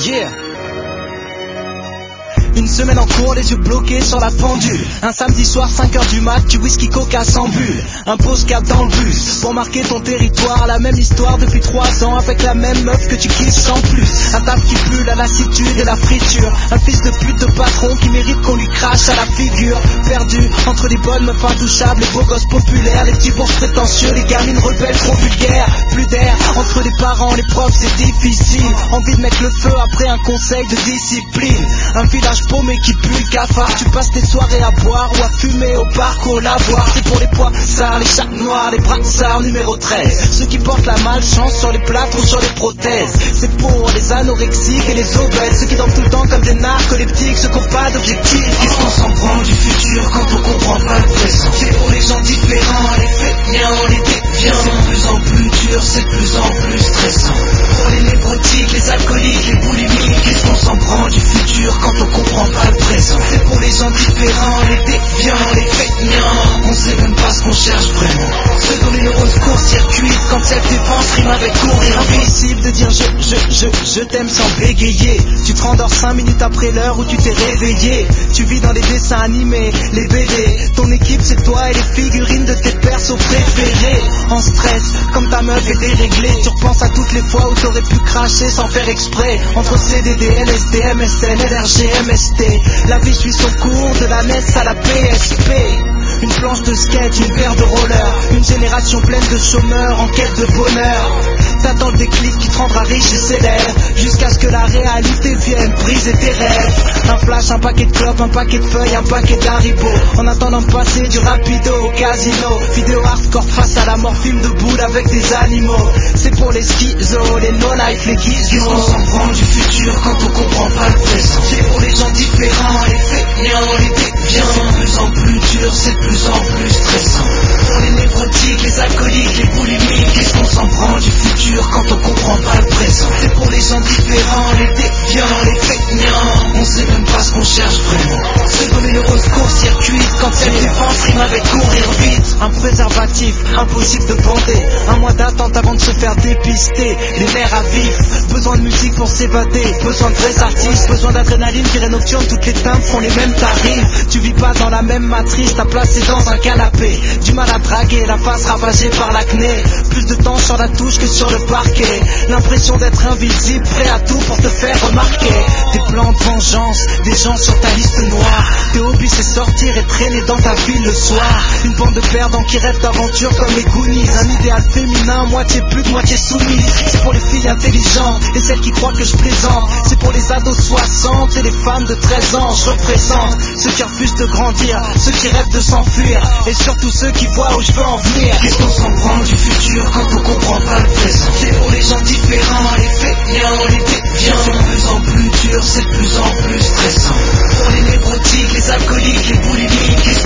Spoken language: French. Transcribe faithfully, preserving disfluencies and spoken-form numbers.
Yeah. Une semaine en cours, les yeux bloqués sur la pendule. Un samedi soir, cinq heures du mat, du whisky coca sans bulle. Un postcard dans le bus, pour marquer ton territoire. La même histoire depuis trois ans, avec la même meuf que tu kiffes sans plus. Un taf qui pue la lassitude et la friture. Un fils de pute de patron qui mérite qu'on lui crache à la figure. Perdu entre les bonnes meufs intouchables, les beaux gosses populaires, les petits bourges prétentieux, les gamines rebelles trop vulgaires. Plus d'air, entre les parents, les profs, c'est difficile. Envie de mettre le feu après un conseil de discipline. Un village paumé qui pue le cafard. Tu passes tes soirées à boire ou à fumer au parc ou au lavoir. C'est pour les poissards, les chats noirs, les brassards numéro treize. Ceux qui portent la malchance sur les plâtres ou sur les prothèses. C'est pour les anorexiques et les obèses. Ceux qui dorment tout le temps comme des narcoleptiques. Ceux qui n'ont pas d'objectif. Qu'est-ce qu'on s'en prend du futur quand on comprend pas le présent? C'est pour les gens différents, les feignants, les déviants. C'est de plus en plus dur, c'est de plus en plus stressant. Pour les névrotiques, les alcooliques, les boulimiques. Qu'est-ce qu'on s'en prend du futur quand on comprend pas le présent? C'est pour les gens différents, les déviants, les feignants. On sait même pas ce qu'on cherche vraiment. Ceux dont les neurones court-circuitent quand cette défense rime avec courir. Impossible de dire je, je, je, je t'aime sans bégayer. Tu te rendors cinq minutes après l'heure où tu t'es réveillé. Tu vis dans les dessins animés, les B D. Ton équipe c'est toi et les figurines de tes persos préférés. En stress, comme ta meuf est déréglée. Tu repenses à toutes les fois où t'aurais pu cracher sans faire exprès. Entre C D D, L S D, M S N, L R G, M S T. La vie suit son cours, de la N E S à la P S P. Une planche de skate, une paire de rollers. Une génération pleine de chômeurs en quête de bonheur. T'attends le déclic qui te rendra riche et célèbre. Jusqu'à ce que la réalité vienne briser tes rêves. Un flash, un paquet de clopes, un paquet de feuilles, un paquet d'haribots. En attendant de passer du rapido au casino. Vidéo hardcore face à la morphine de boule avec des animaux. C'est pour les schizos, les no-life, les gizmos. Qu'est-ce qu'on s'en prend du futur quand on comprend pas le présent? C'est pour les gens différents, les feignants, les déviants. C'est de plus en plus dur, c'est de plus en plus stressant. Pour les névrotiques, les alcooliques, les boulimiques. Qu'est-ce qu'on s'en prend du futur quand on comprend pas le présent? C'est pour les gens différents, les déviants, les feignants. On sait même pas ce qu'on cherche vraiment. Ceux dont les neurones court-circuitent quand cette défense rime avec courir vite. Un préservatif, impossible de bander. Un mois d'attente avant de se faire dépister. Les nerfs à vif, besoin de musique pour s'évader. Besoin de vrais artistes, besoin d'adrénaline. Virée nocturne, toutes les timbres font les mêmes tarifs. Tu vis pas dans la même matrice, t'as placé dans un canapé. Du mal à draguer, la face ravagée par l'acné. Plus de temps sur la touche que sur le parquet. L'impression d'être invisible, prêt à tout pour te faire remarquer. Des plans de vengeance, des gens sur ta liste noire. Tes hobbies c'est sortir et traîner dans ta ville le soir. Une bande de perdants qui rêvent d'aventure comme les Goonies. Un idéal féminin, moitié pute, moitié soumise. C'est pour les filles intelligentes et celles qui croient que je plaisante. C'est pour les ados soixante et les femmes de treize ans. Je représente ceux qui refusent de grandir, ceux qui rêvent de s'enfuir. Et surtout ceux qui voient où je veux en venir. Qu'est-ce qu'on s'en prend du futur quand on comprend pas le présent? C'est pour les gens différents, les feignants, les déviants. C'est de plus en plus dur, c'est de plus en plus stressant. Pour les névrotiques, les alcooliques, les boulimiques.